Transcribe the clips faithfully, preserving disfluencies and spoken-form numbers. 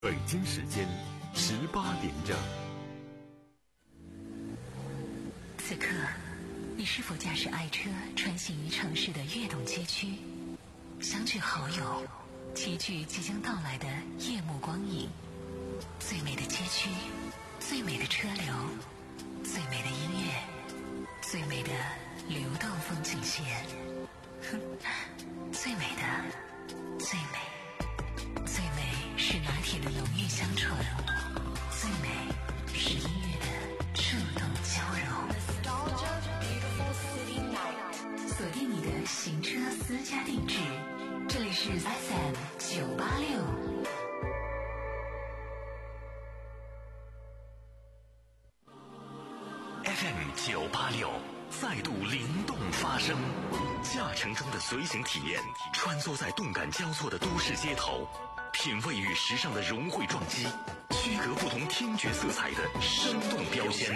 北京时间十八点整。 此刻，你是否驾驶爱车穿行于城市的跃动街区，相聚好友，齐聚即将到来的夜幕光影？最美的街区，最美的车流，最美的音乐，最美的流动风景线。哼，最美的，最美，最美是拿铁的浓郁香醇，最美是音乐的触动交融。锁定你的行车私家定制，这里是 F M 九八六。 F M 九八六再度灵动发声，驾乘中的随行体验，穿梭在动感交错的都市街头，品味与时尚的融汇撞击，区隔不同听觉色彩的生动标签。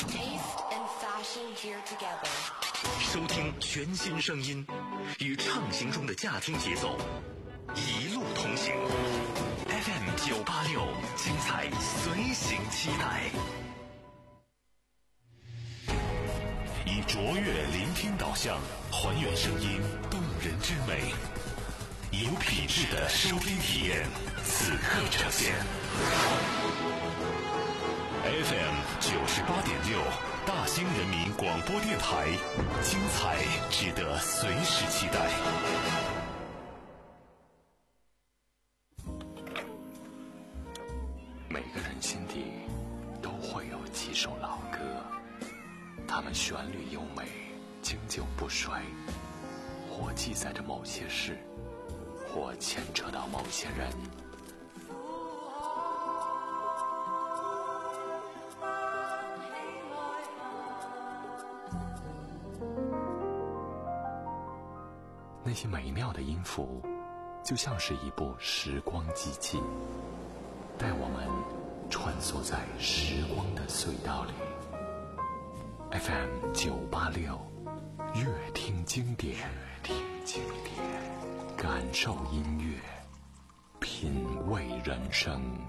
收听全新声音，与畅行中的驾听节奏，一路同行。F M 九八六，精彩随行期待。以卓越聆听导向，还原声音动人之美，有品质的收听体验，此刻呈现。F M 九十八点六，大兴人民广播电台，精彩值得随时期待。每个人心底都会有几首老歌，它们旋律优美，经久不衰，或记载着某些事，或牵扯到某些人。那些美妙的音符，就像是一部时光机器，带我们穿梭在时光的隧道里。F M 九八六，乐听经典，乐听经典，感受音乐，品味人生。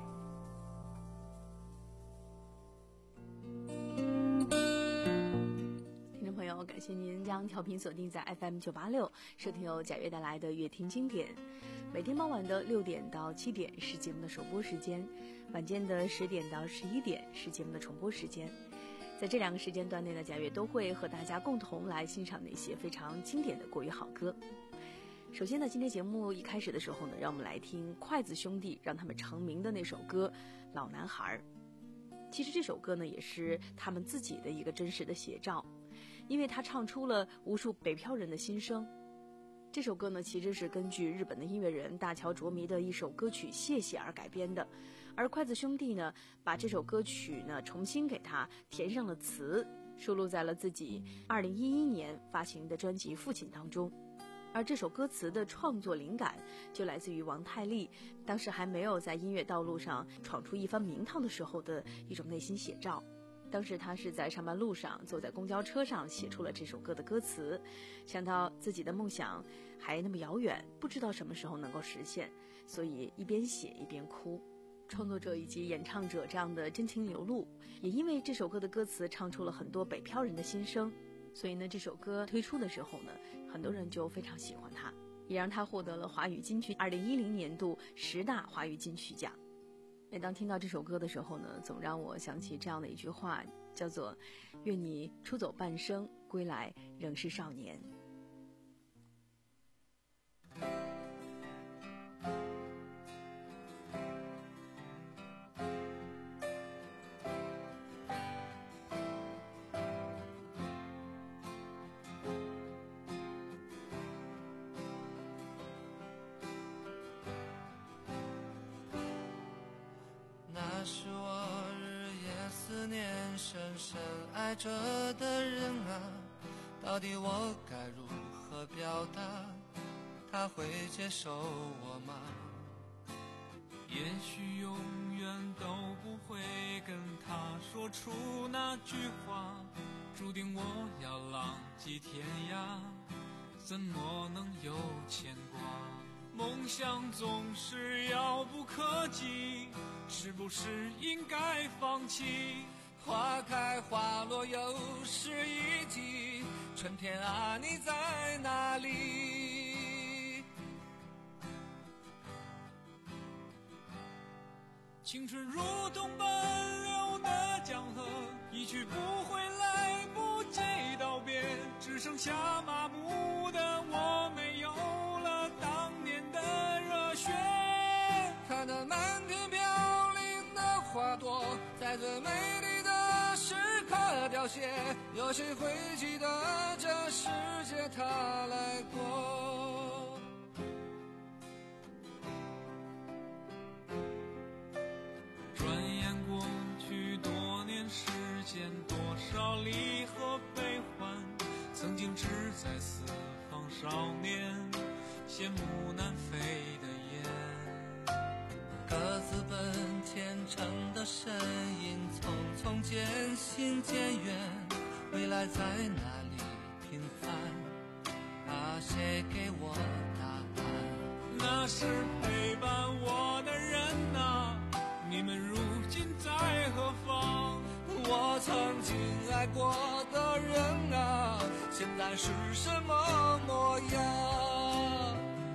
听众朋友，感谢您将调频锁定在 F M 九八六，收听由贾悦带来的乐听经典。每天傍晚的六点到七点是节目的首播时间，晚间的十点到十一点是节目的重播时间。在这两个时间段内呢，贾悦都会和大家共同来欣赏那些非常经典的国语好歌。首先呢，今天节目一开始的时候呢，让我们来听筷子兄弟让他们成名的那首歌《老男孩》。其实这首歌呢，也是他们自己的一个真实的写照，因为他唱出了无数北漂人的心声。这首歌呢，其实是根据日本的音乐人大桥卓弥的一首歌曲《谢谢》而改编的，而筷子兄弟呢，把这首歌曲呢重新给它填上了词，收录在了自己二零一一年发行的专辑《父亲》当中。而这首歌词的创作灵感就来自于王太利当时还没有在音乐道路上闯出一番名堂的时候的一种内心写照。当时他是在上班路上坐在公交车上写出了这首歌的歌词，想到自己的梦想还那么遥远，不知道什么时候能够实现，所以一边写一边哭。创作者以及演唱者这样的真情流露，也因为这首歌的歌词唱出了很多北漂人的心声，所以呢，这首歌推出的时候呢，很多人就非常喜欢它，也让它获得了华语金曲二零一零年度十大华语金曲奖。每当听到这首歌的时候呢，总让我想起这样的一句话，叫做愿你出走半生，归来仍是少年。 那是我日夜思念深深爱着的人啊，到底我该如何表达，他会接受我吗？ 也许永远都不会跟他说出那句话，注定我要浪迹天涯，怎么能有牵挂？ 梦想总是遥不可及，是不是应该放弃？ 花开花落又是一季，春天啊，你在哪里？ 青春如同奔流的江河，一去不回，来不及道别，只剩下麻木的我，没有了当年的热血。 看那满天飘零的花朵，在最美丽的时刻凋谢，有谁会记得这世界它来过？ 转眼过去多年时间，多少离合悲欢，曾经志在四方少年，羡慕南飞的雁。 各自奔前程的身影，匆匆渐行渐远，未来在哪里平凡？啊，谁给我答案？ 那是陪伴我的人啊，你们如今在何方？ 我曾经爱过的人啊，现在是什么模样？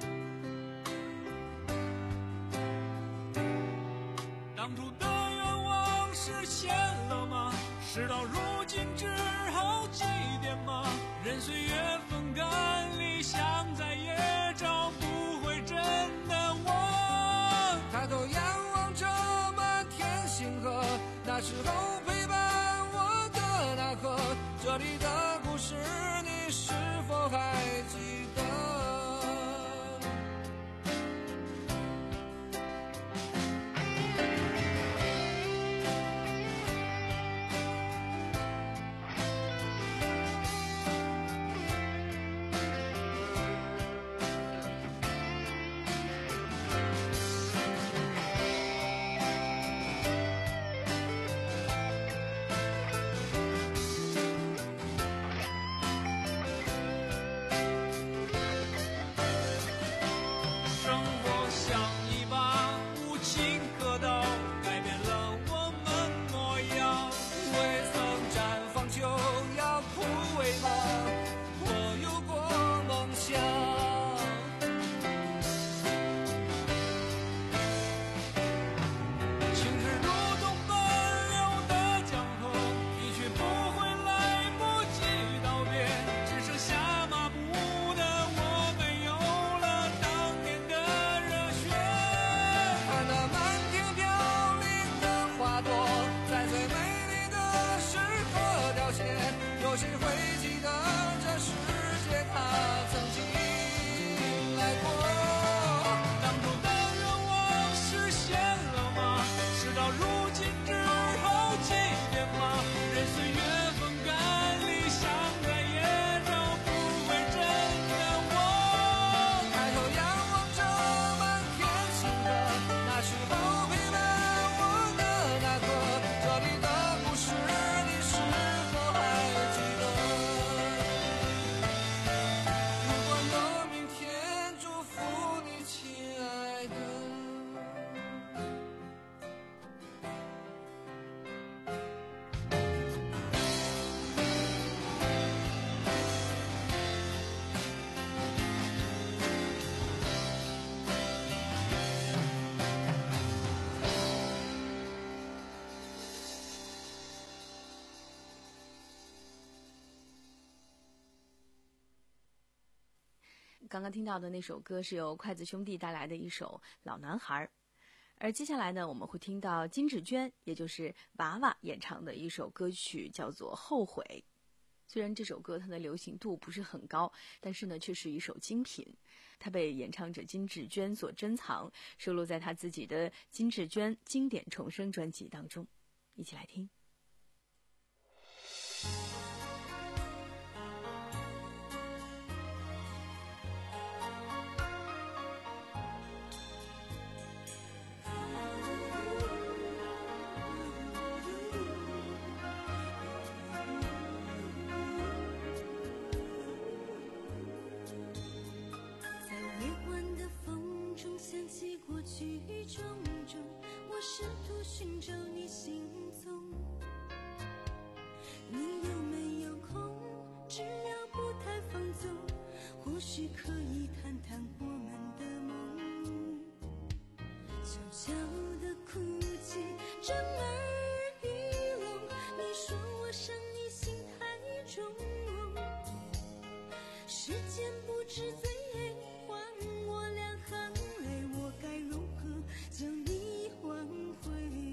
当初的愿望实现了吗？事到如今只好祭奠吗？任岁月风干，理想再也找不回真的我。 抬头仰望着满天星河，那时候陪伴我的那刻，这里的故事你是否还记得？有谁会记得这世界它曾经来过？ 当初的愿望实现了吗？事到如今只好祭奠吗？任岁月风干，理想再也找不回真的我。 抬头仰望着满天星河，那时候陪伴我的那刻，这里的故事你是否还记得？如果有明天，祝福你，亲爱的。 刚刚听到的那首歌是由筷子兄弟带来的一首《老男孩》，而接下来呢，我们会听到金志娟，也就是娃娃演唱的一首歌曲，叫做《后悔》。虽然这首歌它的流行度不是很高，但是呢，却是一首精品。它被演唱者金志娟所珍藏，收录在她自己的《金志娟经典重生》专辑当中。一起来听。 在夜晚的风寻找你行踪。你有没有空？只要不太放纵，或许可以谈谈我们的梦。悄悄的哭泣，震耳欲聋。你说我伤你心太重，时间不知罪，还我两行泪，我该如何将你挽回？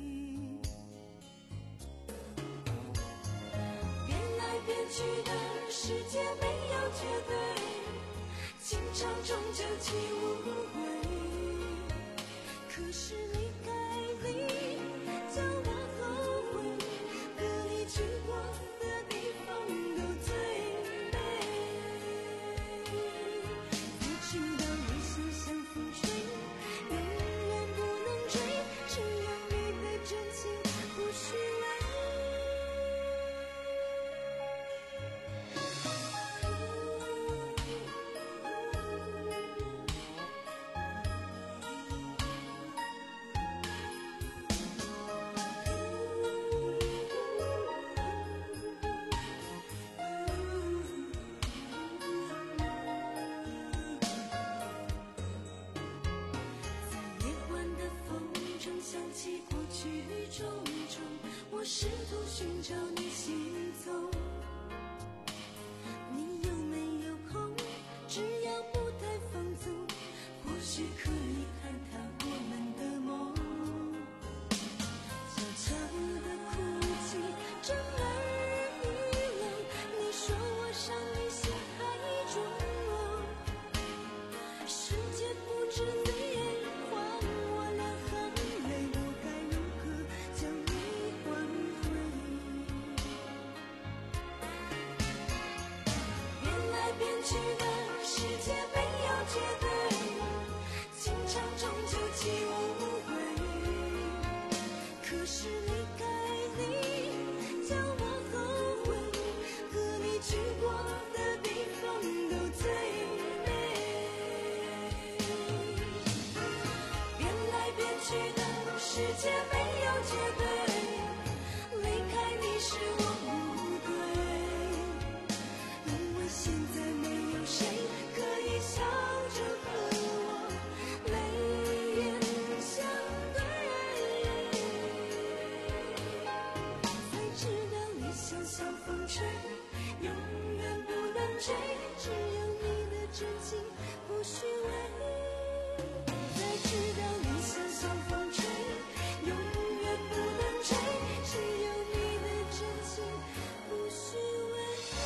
变来变去的世界没有绝对，情场终究起无悔。可是离开你，叫我后悔，和你去过的地方都最美。才知道理想像风吹，永远不能追，只有你的真情不虚伪。在夜晚的风中想起过去种种，我试图寻找你行踪。你有没有空？只要不太放纵，或许可以谈谈我们的梦。悄悄的哭泣，震耳欲聋。你说我伤你心太重，世界不知罪，还我两行泪，我该如何将你挽回？变来变去的世界没有绝对，情场终究起无悔。可是离开你，叫我后悔，和你去过的地方都最美。变来变去的世界没有绝对，离开你是我不对，因为现在没有谁可以笑着和我泪眼相对。才知道理想像风吹，永远不能追，只有你的真情不虚伪。才知道理想像风吹，永远不能追，只有你的真情不虚伪。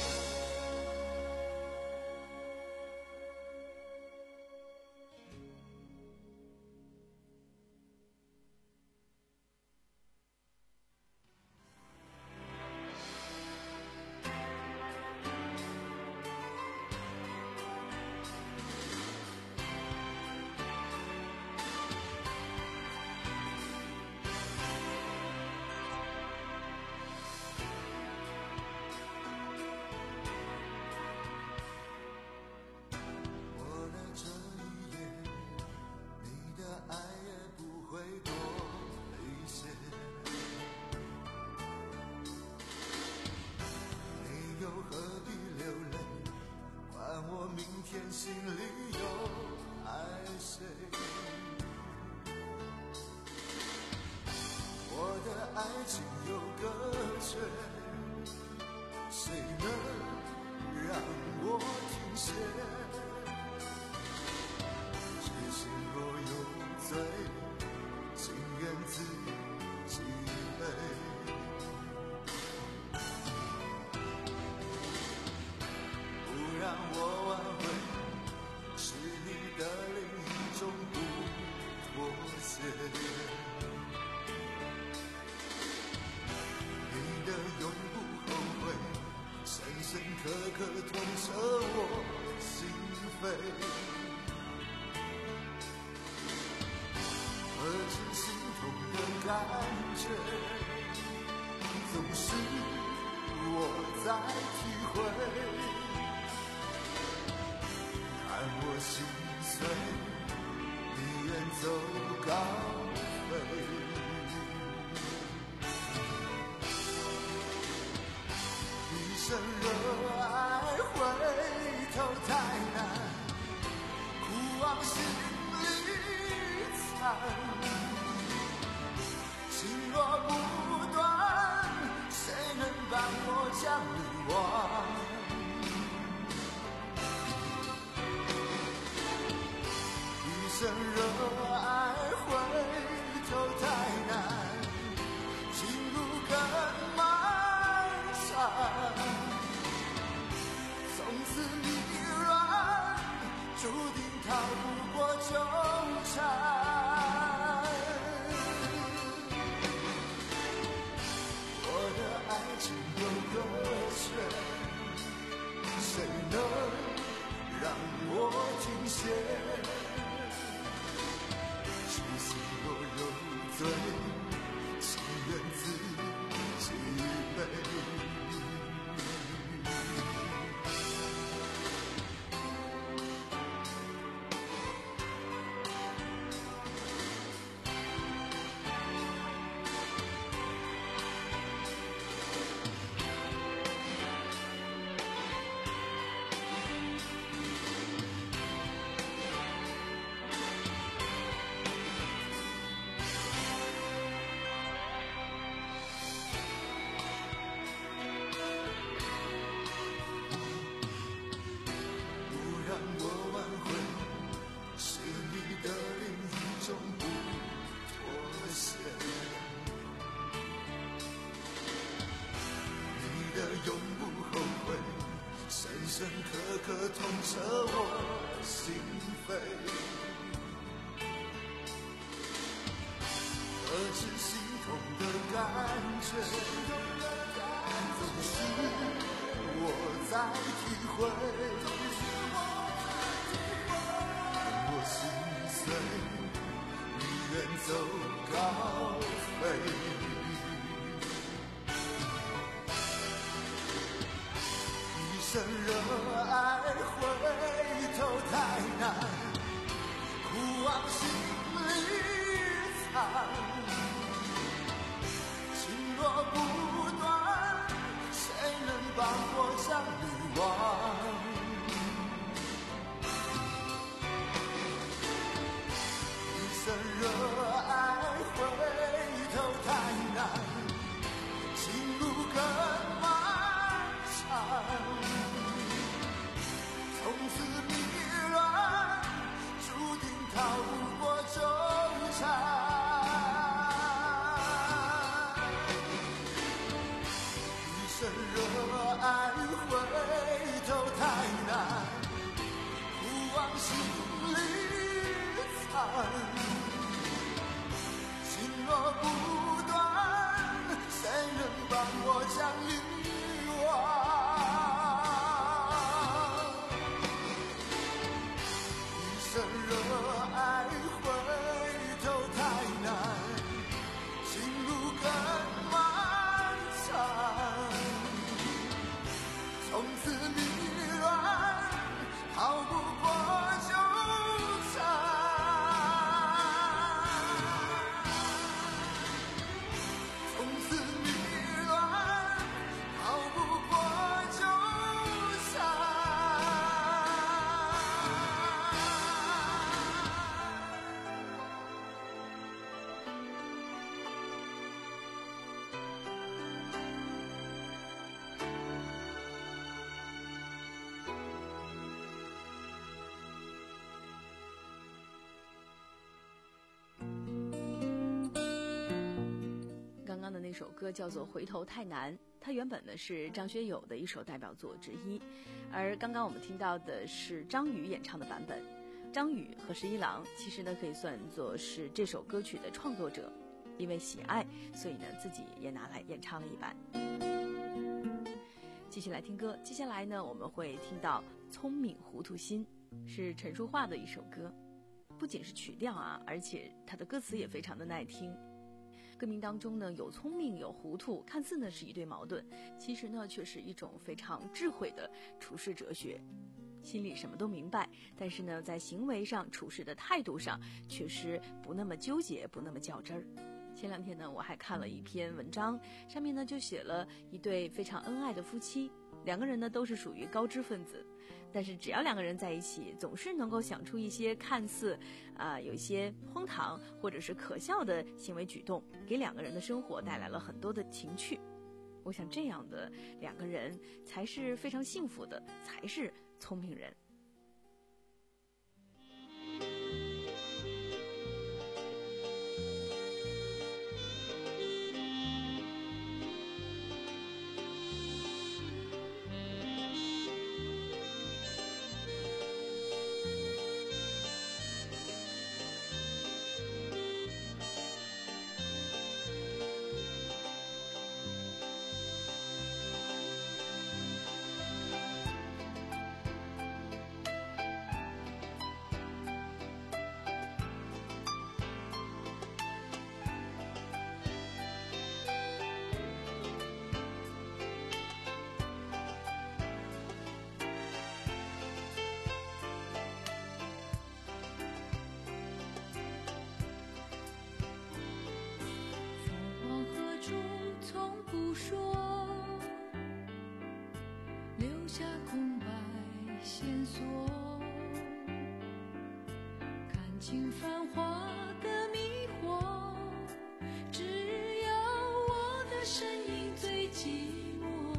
过了这一夜，你的爱也不会多一些。你又何必流泪？管我明天心里有爱谁？我的爱情有个缺，谁能让我停歇？痴心若有罪，情愿自己背。不让我挽回，是你的另一种不妥协。你的永不后悔，深深刻刻痛彻我心扉。何止心痛的感觉，总是我在体会。看我心碎，你远走高飞。 头太难，苦往心里藏，情若不断，谁能帮我将你忘？一生热爱回头太难，情路更漫长，从此迷乱，注定逃不过纠缠。我的爱情有个缺，谁能让我停歇？痴心若有罪，情愿自己背。永不后悔，深深刻刻痛彻我心扉。何止心痛的感觉，总是我在体会。我心碎，宁愿走高飞。一生热爱回头太难，苦往心里藏，情若不断，谁能帮我将你忘？一生热爱回头太难，情路更漫长，从此迷乱，注定逃不过纠缠。一生热爱回头太难，苦往心里藏，情若不断，谁能帮我将遗忘？热爱回头太难，情路更漫长，从此迷乱，逃不过纠缠。从此迷乱，逃不过纠缠。 刚刚的那首歌叫做《回头太难》，它原本呢是张学友的一首代表作之一，而刚刚我们听到的是张宇演唱的版本。张宇和十一郎其实呢可以算作是这首歌曲的创作者，因为喜爱，所以呢自己也拿来演唱了一版。继续来听歌，接下来呢我们会听到《聪明糊涂心》，是陈淑桦的一首歌，不仅是曲调啊，而且它的歌词也非常的耐听。歌名当中呢有聪明有糊涂，看似呢是一对矛盾，其实呢却是一种非常智慧的处世哲学。心里什么都明白，但是呢在行为上处事的态度上确实不那么纠结，不那么较真儿。前两天呢我还看了一篇文章，上面呢就写了一对非常恩爱的夫妻， 两个人呢都是属于高知分子，但是只要两个人在一起，总是能够想出一些看似啊、呃、有一些荒唐或者是可笑的行为举动，给两个人的生活带来了很多的情趣。我想这样的两个人才是非常幸福的，才是聪明人。 尽繁华的迷惑，只要我的身影最寂寞，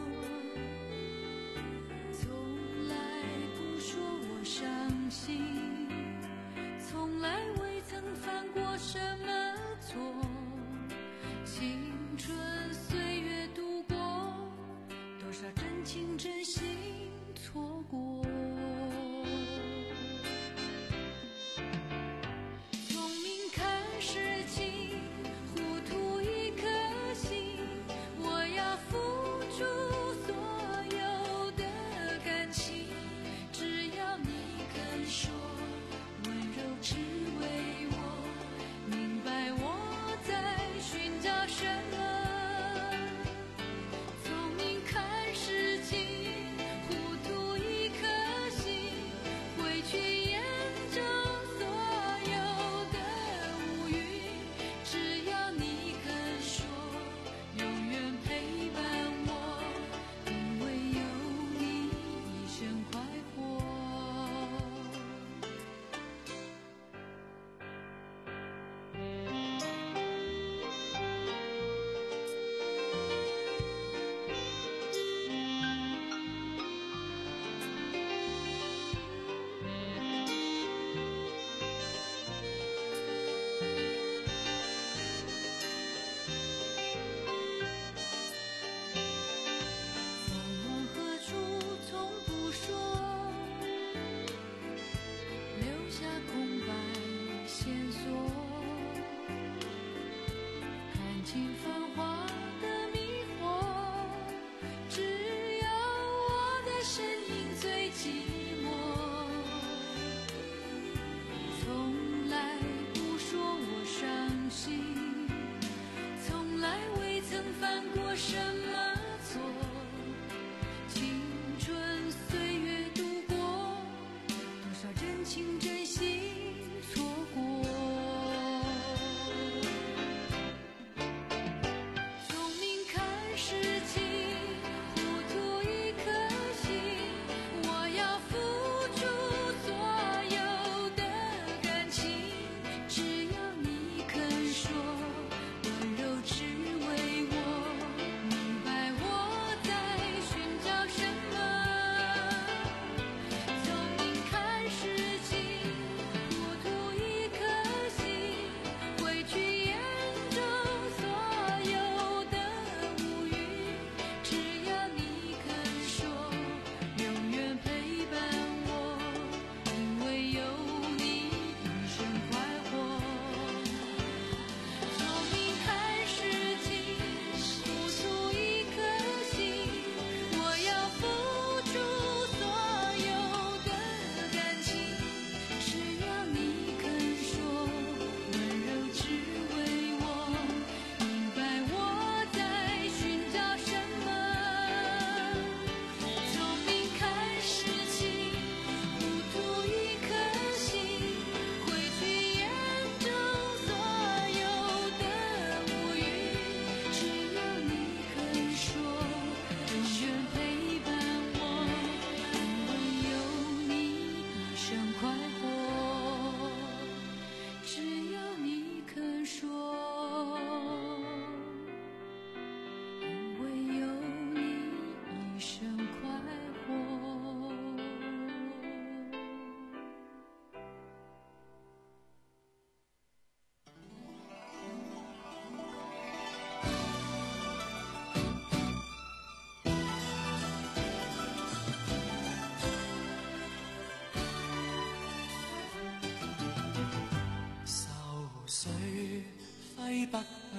从来不说我伤心，从来未曾犯过什么错，青春岁月度过，多少真情真心错过。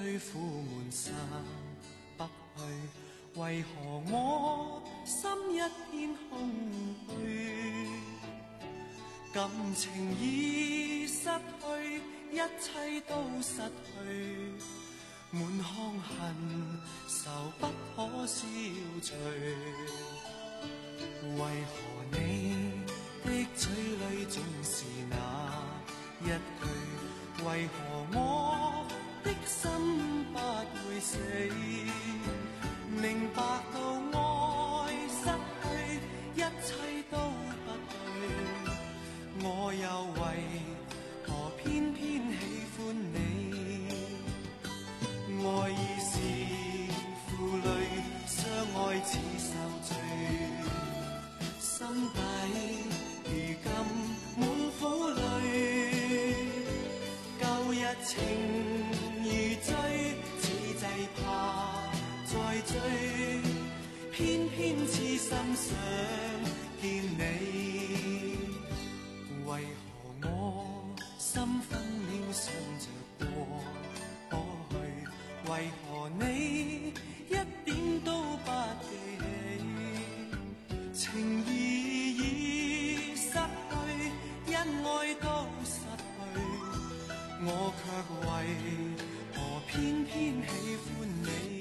去苦悶散不去，為何我心一片空虛？感情已失去，一切都失去，滿腔恨愁不可消除。為何你的嘴裏總是那一句？為何我的心不會死？明白到愛失去，一切都不對，我又為何偏偏喜歡你？愛已是負累，相愛似受罪，心底如今滿苦淚。舊日情如醉，此際怕再追，偏偏痴心想見你。為何我心分秒想着過去？為何你一點都不記起？情義已失去，因愛都失去，我卻為何偏偏喜歡你？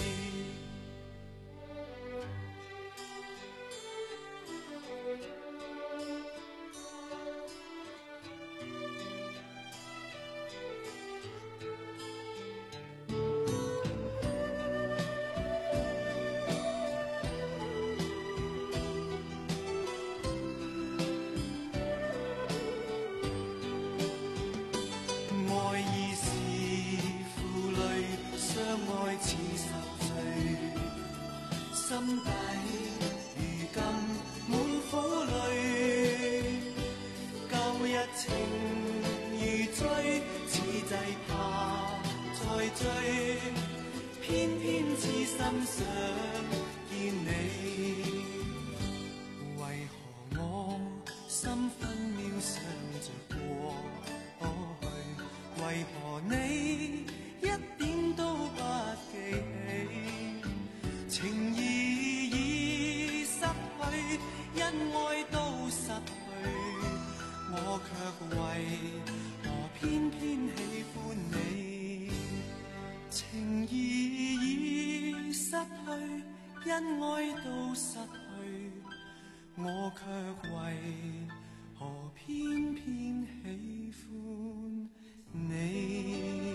心底如今滿苦淚，舊日情如醉，此際怕再追，偏偏痴心想見你。為何我心分秒想着過去？為何你一點都不記起？情義已失去，因愛都失去，我卻為何偏偏喜歡你？情義已失去，因愛都失去，我卻為何偏偏喜歡你？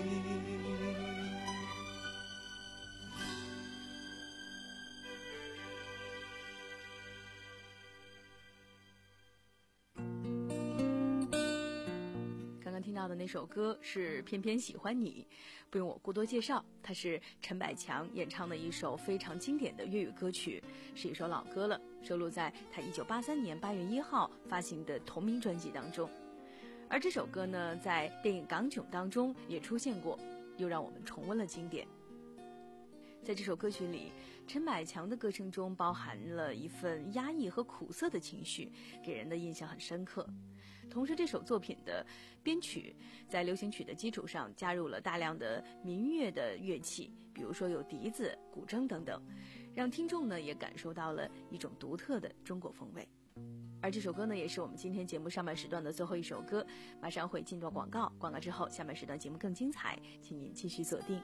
听到的那首歌是偏偏喜欢你，不用我过多介绍，它是陈百强演唱的一首非常经典的粤语歌曲，是一首老歌了，收录在他一九八三年八月一号发行的同名专辑当中。而这首歌呢，在电影《港囧》当中也出现过，又让我们重温了经典。在这首歌曲里，陈百强的歌声中包含了一份压抑和苦涩的情绪，给人的印象很深刻。同时，这首作品的编曲在流行曲的基础上加入了大量的民乐的乐器，比如说有笛子、古筝等等，让听众呢也感受到了一种独特的中国风味。而这首歌呢，也是我们今天节目上半时段的最后一首歌，马上会进入广告，广告之后下半时段节目更精彩，请您继续锁定。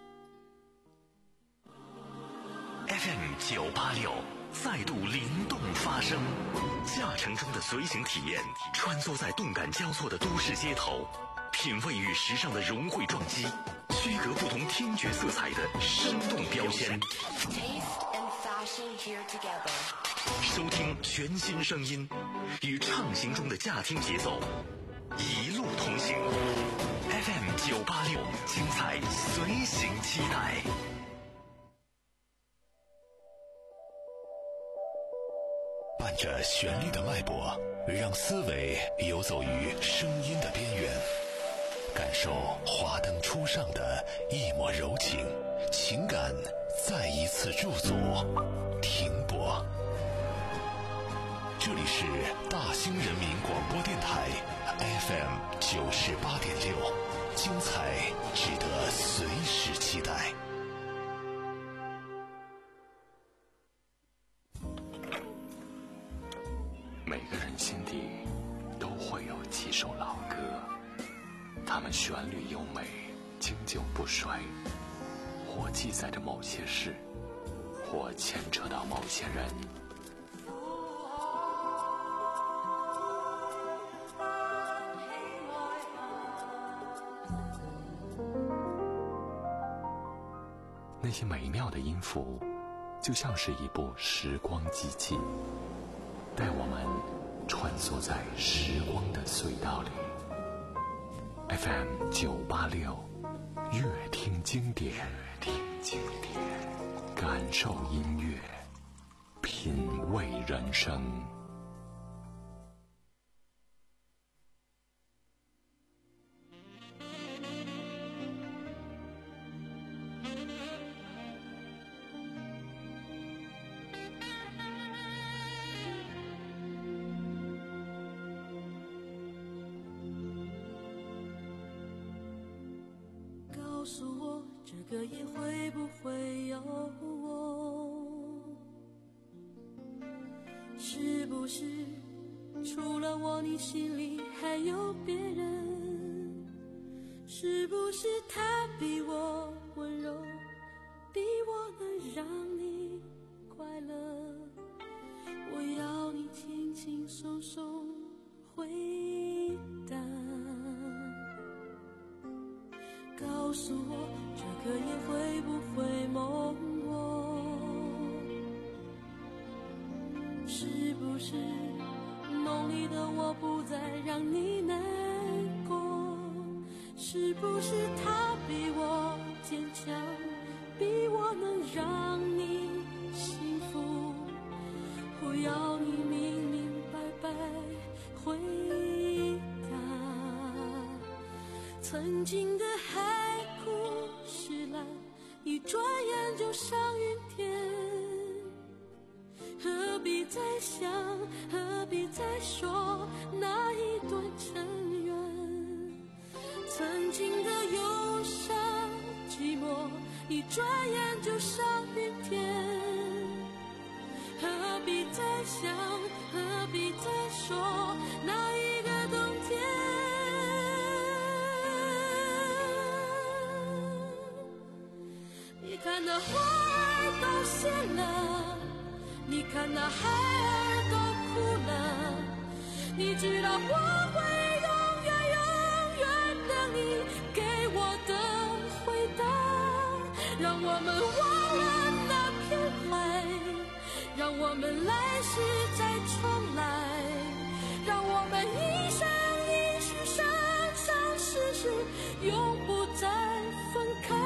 F M 九八六再度灵动发声，驾乘中的随行体验，穿梭在动感交错的都市街头，品味与时尚的融汇撞击，区隔不同听觉色彩的生动标签。收听全新声音，与畅行中的驾听节奏，一路同行。F M 九八六，精彩随行期待。伴着旋律的脉搏，让思维游走于声音的边缘，感受华灯初上的一抹柔情，情感再一次驻足停泊。这里是大兴人民广播电台 F M 九十八点六， 精彩值得随时期待。 每个人心底都会有几首老歌，它们旋律优美，经久不衰，或记载着某些事，或牵扯到某些人。那些美妙的音符，就像是一部时光机器，带我们穿梭在时光的隧道里。F M 九八六，乐听经典，乐听经典，感受音乐，品味人生。 告诉我，这个夜会不会有我？是不是除了我，你心里还有别人？是不是他比我温柔，比我能让你快乐？我要你轻轻松松回答。告诉我，这个夜会不会梦我？是不是梦里的我不再让你难过？是不是他比我坚强，比我能让你幸福？我要你明明白白回答。曾经的海枯石烂，一转眼就上云天。何必再想，何必再说那一段尘缘？曾经的忧伤寂寞，一转眼就上云天。何必再想，何必再说那一个冬天？你看那花儿都谢了，你看那孩儿都哭了，你知道我会永远永远等你给我的回答。让我们忘了那片海，让我们来世再重来，让我们一生一世生生世世永不再分开。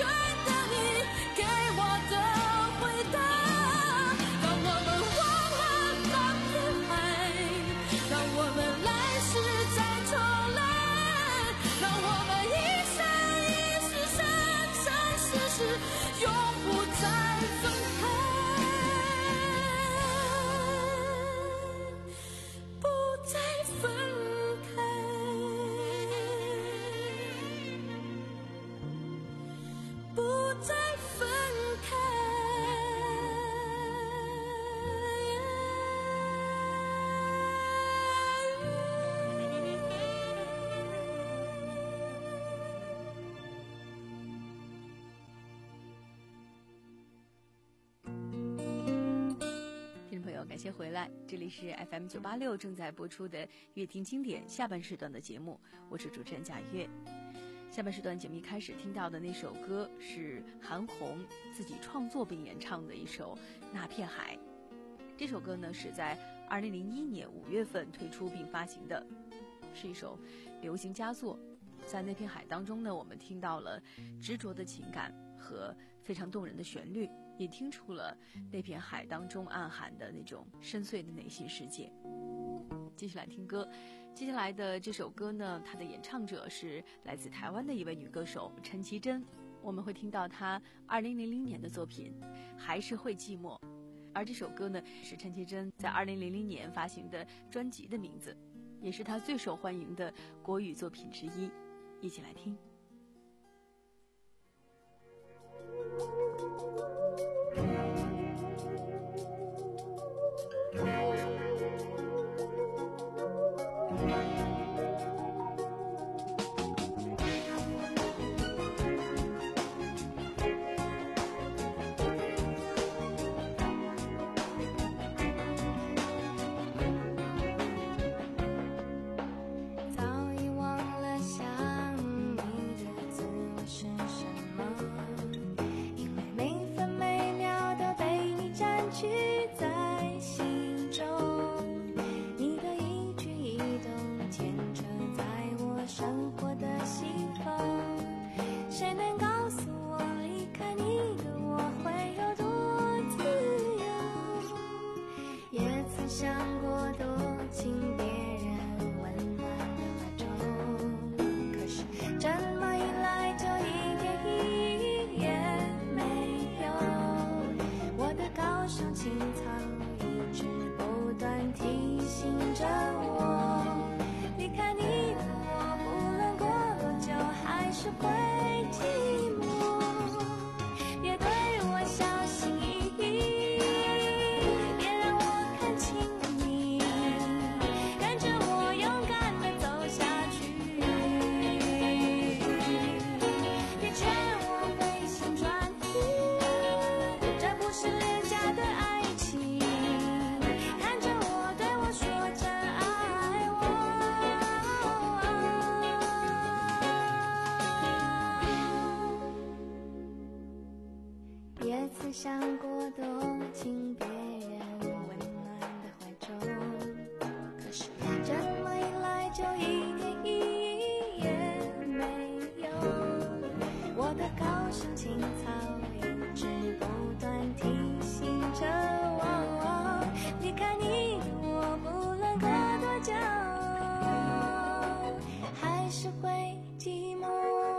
让我们忘了谢回来，这里是 F M 九八六正在播出的乐听经典下半时段的节目，我是主持人贾月。下半时段节目一开始听到的那首歌是韩红自己创作并演唱的一首《那片海》。这首歌呢是在二零零一年五月份推出并发行的，是一首流行佳作。在那片海当中呢，我们听到了执着的情感和非常动人的旋律，也听出了那片海当中暗含的那种深邃的内心世界。继续来听歌，接下来的这首歌呢，它的演唱者是来自台湾的一位女歌手陈绮贞，我们会听到她二零零零年的作品《还是会寂寞》，而这首歌呢是陈绮贞在二零零零年发行的专辑的名字，也是她最受欢迎的国语作品之一，一起来听。 想过多进别人温暖的怀中，可是这么一来就一点意义也没有。我的高尚情操一直不断提醒着我，离开你的我不论过多久还是会寂寞。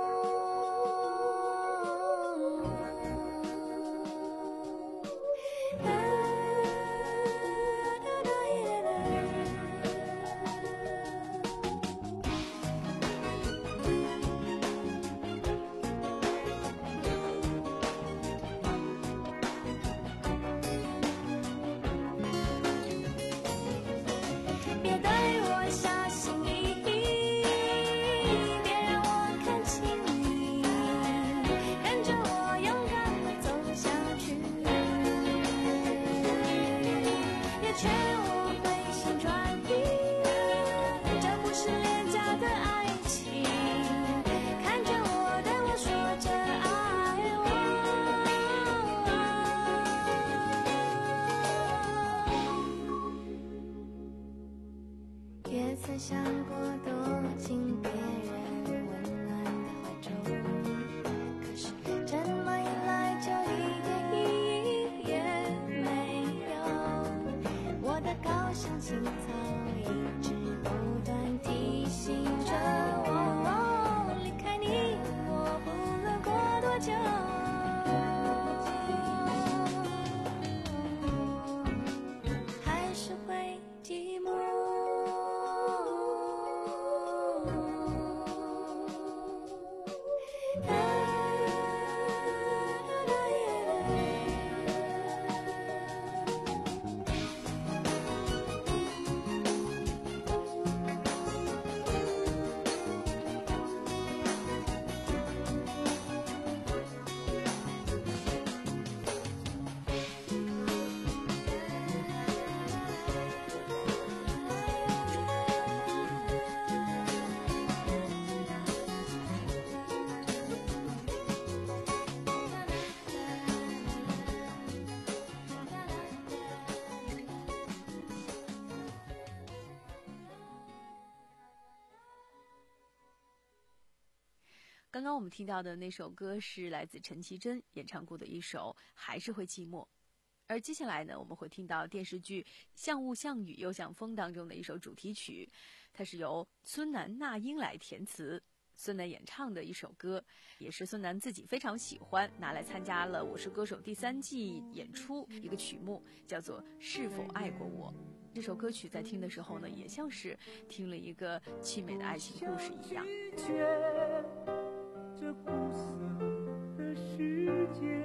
也曾想过躲进别人温暖的怀中，可是这么一来就一点意义也没有。我的高尚情操一直不断提醒着我，离开你我不论过多久还是会寂寞。 刚刚我们听到的那首歌是来自陈绮贞演唱过的一首《还是会寂寞》，而接下来呢，我们会听到电视剧《像雾像雨又像风》当中的一首主题曲，它是由孙楠、那英来填词，孙楠演唱的一首歌，也是孙楠自己非常喜欢，拿来参加了《我是歌手》第三季演出一个曲目，叫做《是否爱过我》。这首歌曲在听的时候呢，也像是听了一个凄美的爱情故事一样。 这苦涩的世界，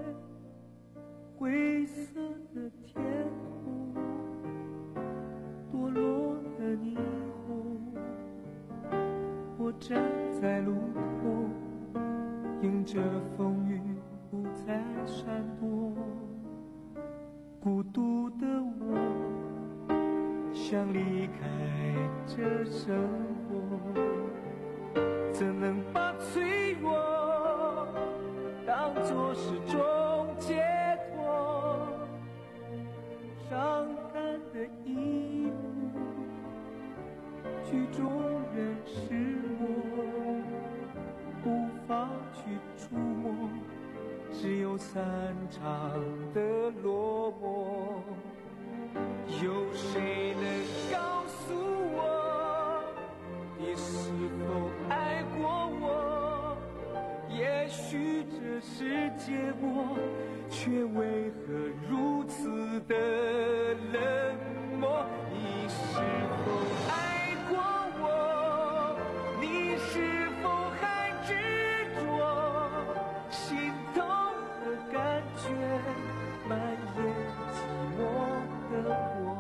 灰色的天空，堕落的霓虹，我站在路口，迎着风雨不再闪躲，孤独的我想离开这生活，怎能把脆弱当作是种解脱？伤感的一幕，剧中人是我，无法去触摸，只有散场的落寞。有谁能告诉我，你是否爱过我？也许这是结果，却为何如此的冷漠？你是否爱过我？你是否还执着？心痛的感觉蔓延寂寞的我。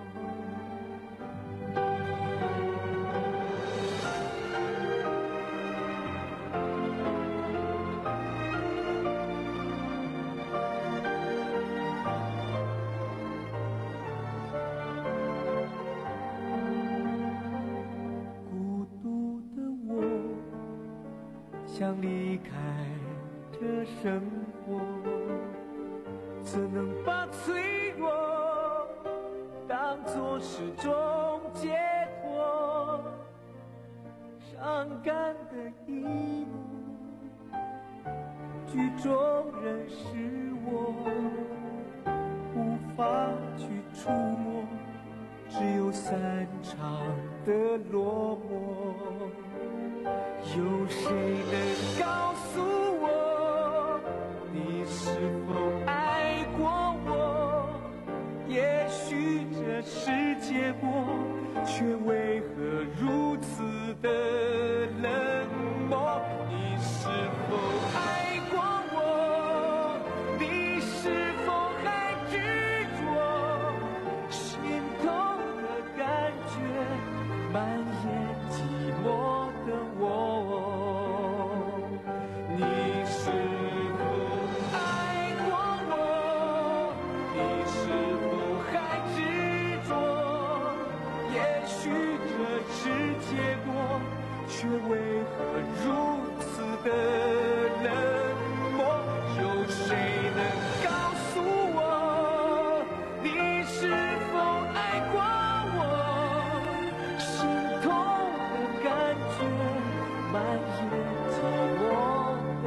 想离开这生活，怎能把脆弱当作是种解脱？伤感的一幕，剧中人是我，无法去触摸，只有散场的落寞。有谁能告诉我，你是否爱过我？也许这是结果，却为何如此的冷漠？你是否爱过我？你是否还执着？心痛的感觉蔓延寂寞的我。你是否爱过我？你是否还执着？也许这是结果，却为何如此的冷漠？有谁能告诉我，你是否爱过我？心痛的感觉蔓延寂寞。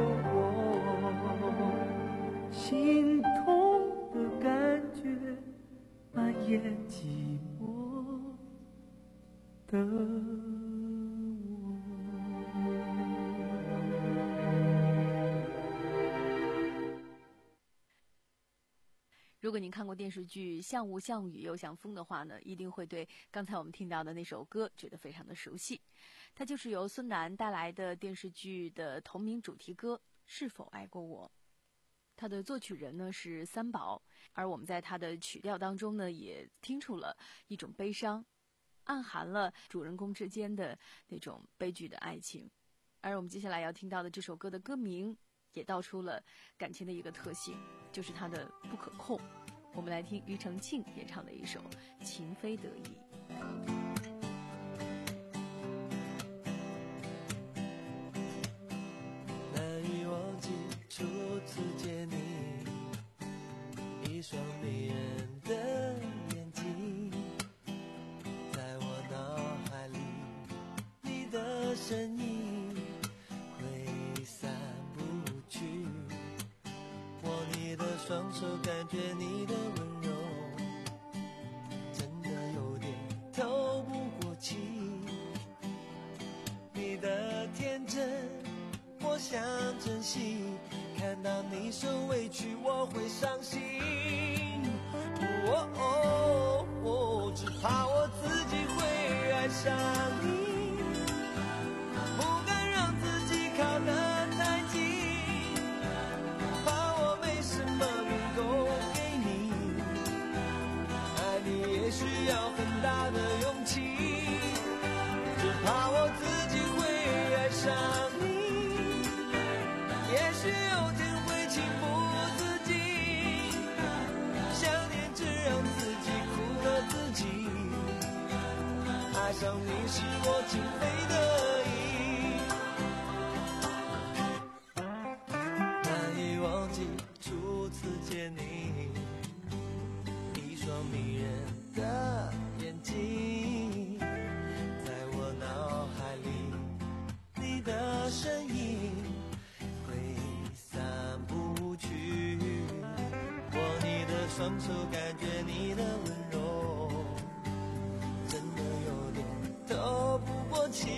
心痛的感觉蔓延寂寞的我。 如果您看过电视剧《像雾像雨又像风》的话呢，一定会对刚才我们听到的那首歌觉得非常的熟悉。它就是由孙楠带来的电视剧的同名主题歌《是否爱过我》。他的作曲人呢是三宝，而我们在他的曲调当中呢也听出了一种悲伤，暗含了主人公之间的那种悲剧的爱情。而我们接下来要听到的这首歌的歌名也道出了感情的一个特性，就是它的不可控。我们来听庾澄庆演唱的一首《情非得已》。 难以忘记初次见你，一双迷人的眼睛，在我脑海里，你的身影挥双手感觉你的温柔，真的有点透不过气。你的天真我想珍惜，看到你受委屈我会伤心。哦哦哦，只怕我自己会爱上你，不敢让自己靠得太近，怕我没什么能够给你，爱你也需要很大的勇气，只怕我自己会爱上你，也许有天会情不自禁，想念只让自己苦了自己，爱上你是我情非得已，难以忘记初次见你，一双迷人的眼睛，在我脑海里你的身影挥散不去，握你的双手感觉你的温柔，真的有点透不过气，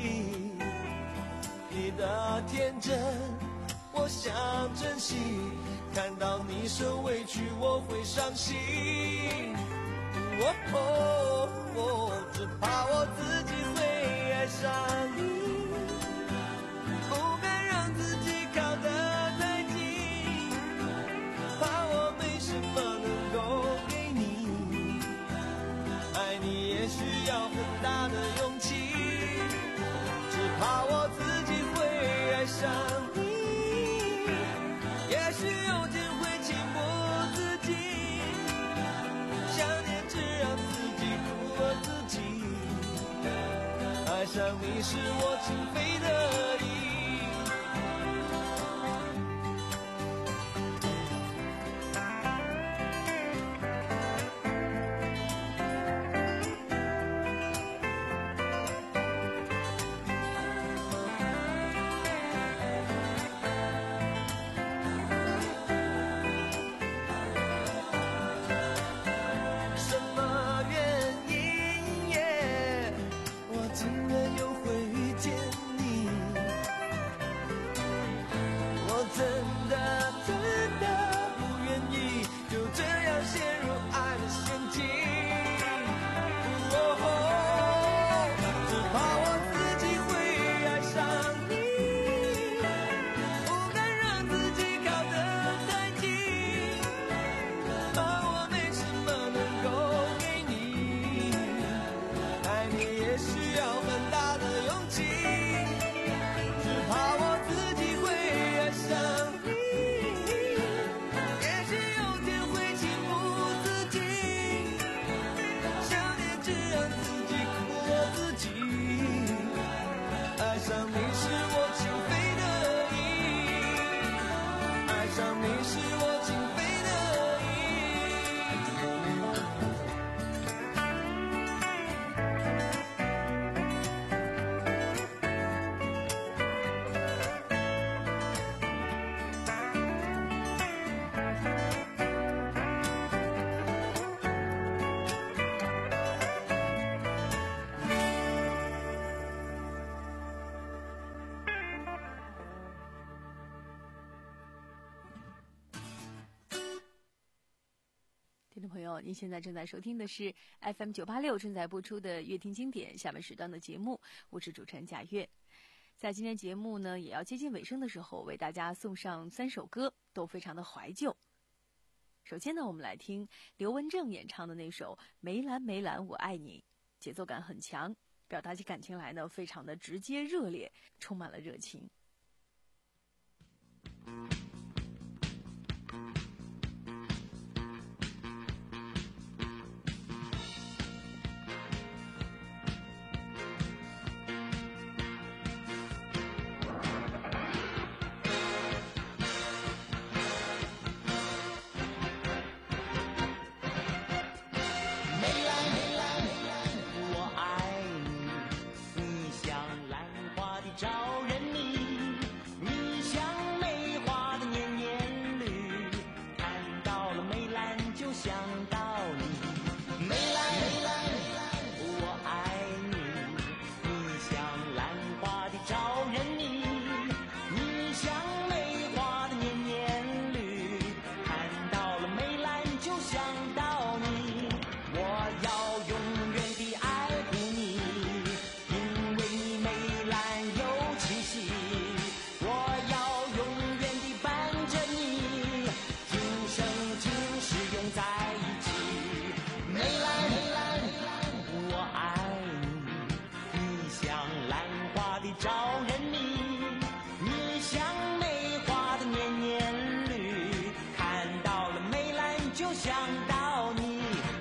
你的天真我想珍惜，看到你受委屈我会伤心。哦哦哦，只怕我自己会爱上你，不敢让自己靠得太近，怕我没什么能够给你，爱你也需要很大的勇气，只怕我自己会爱上你，也许有天会情不自禁，想念只让自己苦了自己，爱上你是我情非得已。什么原因耶？我竟然又会遇见你，我真的真的不愿意就这样陷入爱的陷阱。哦，只怕我自己会爱上你，不敢让自己靠得太近，怕我没什么能够给你，爱你也需要很大的勇气，只怕我自己会爱上你，也许有天会情不自禁，想念只让自己苦了自己，爱上你是我情非得已，爱上你是我情非得已。 听众朋友，您现在正在收听的是 F M 九八六正在播出的乐听经典下半时段的节目，我是主持人贾月。在今天节目呢也要接近尾声的时候，为大家送上三首歌，都非常的怀旧。首先呢，我们来听刘文正演唱的那首《梅兰梅兰我爱你》，节奏感很强，表达起感情来呢非常的直接热烈，充满了热情。 招人迷，你像梅花就想到你。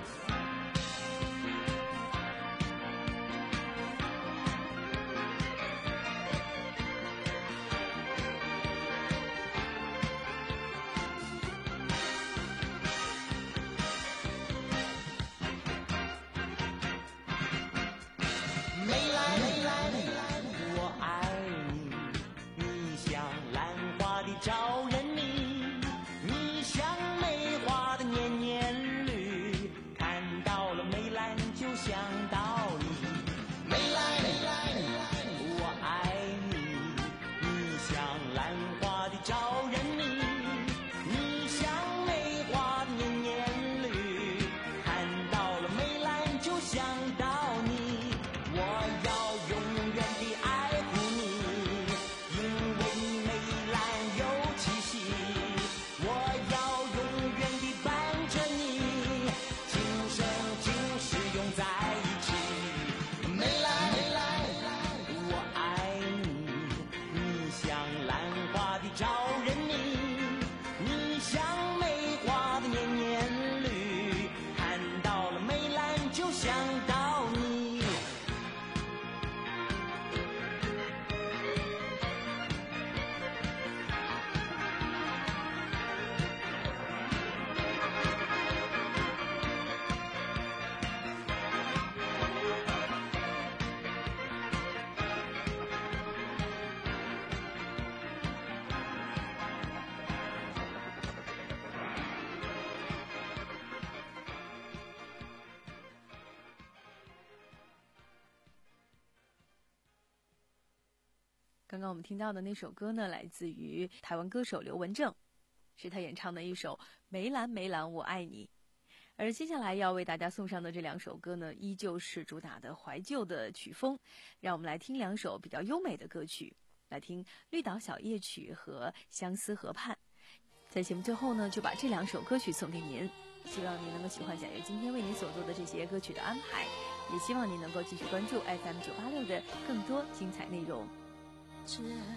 刚刚我们听到的那首歌呢，来自于台湾歌手刘文正，是他演唱的一首《梅兰梅兰我爱你》。而接下来要为大家送上的这两首歌呢，依旧是主打的怀旧的曲风。让我们来听两首比较优美的歌曲，来听《绿岛小夜曲》和《相思河畔》。在节目最后呢，就把这两首歌曲送给您，希望您能够喜欢小月今天为您所做的这些歌曲的安排，也希望您能够继续关注 F M 九八六的更多精彩内容。 这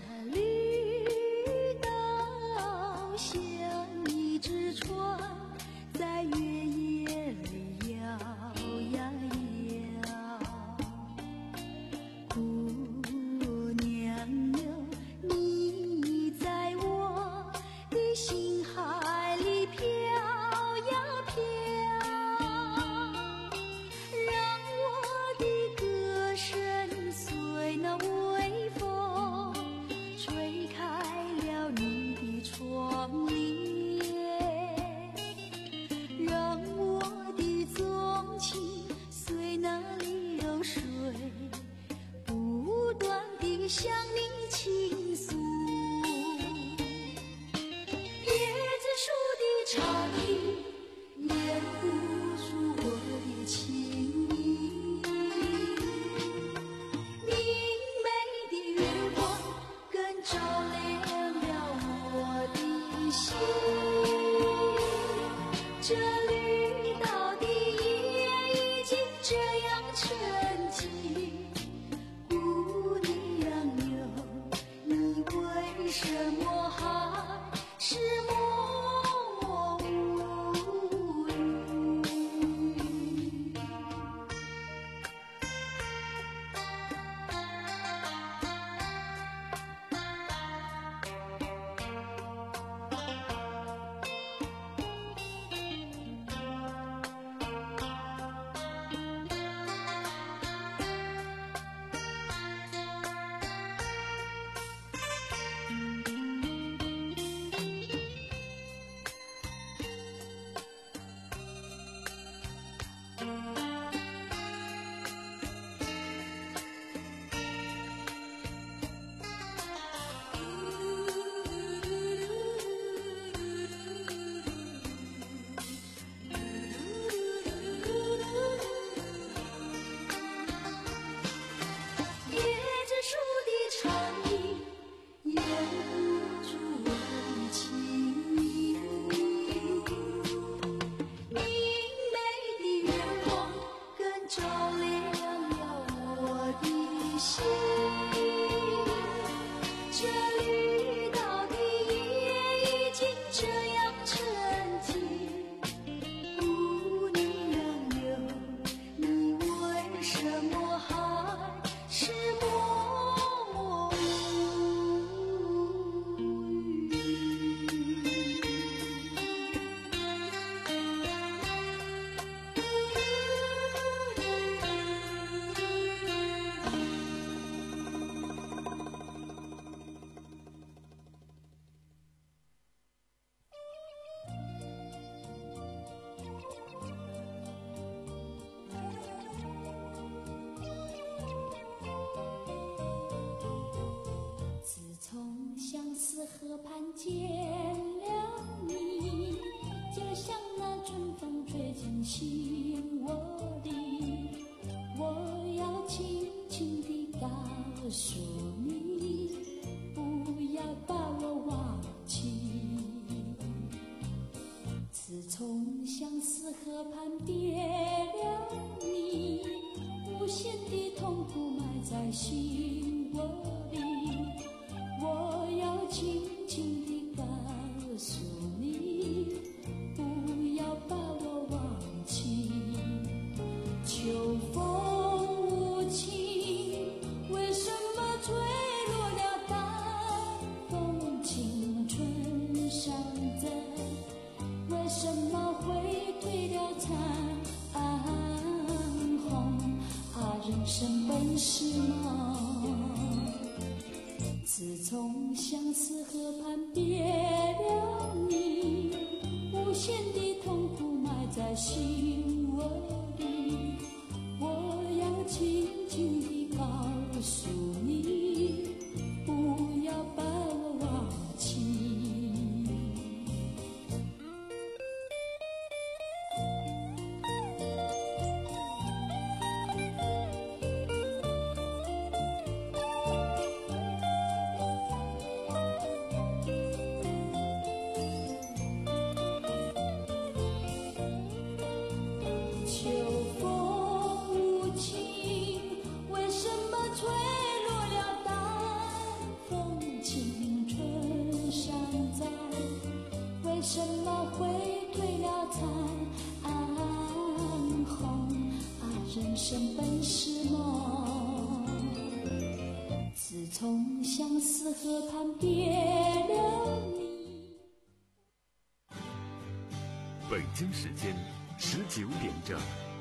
绿岛像一只船，在月夜里摇呀摇。姑娘哟，你在我的心海里飘呀飘，让我的歌声随那微风吹开了你的窗帘，让我的纵情随那流水不断地向你倾诉。椰子树的长影掩不住我的情意，明媚的月光更照亮了我的心。这绿岛的夜已经这样沉寂，姑娘哟，你为什么还是默无语？ 心窝里，我要轻轻地告诉你，不要把我忘记。自从相思河畔别了你，无限的痛苦埋在心窝里，我要轻轻地告诉你，不要把我忘记。秋风无情，为什么吹落了淡风？青春尚在，为什么会褪了残红？啊，人生本是梦，自从相思河畔别了你，无限的痛苦埋在心窝里，我要轻轻地告诉你，不要把我忘记。秋风无情，为什么吹落了淡风？青春尚在，为什么会褪了残红？啊，人生本是梦，自从相思河畔别了你。 北京时间十九点整。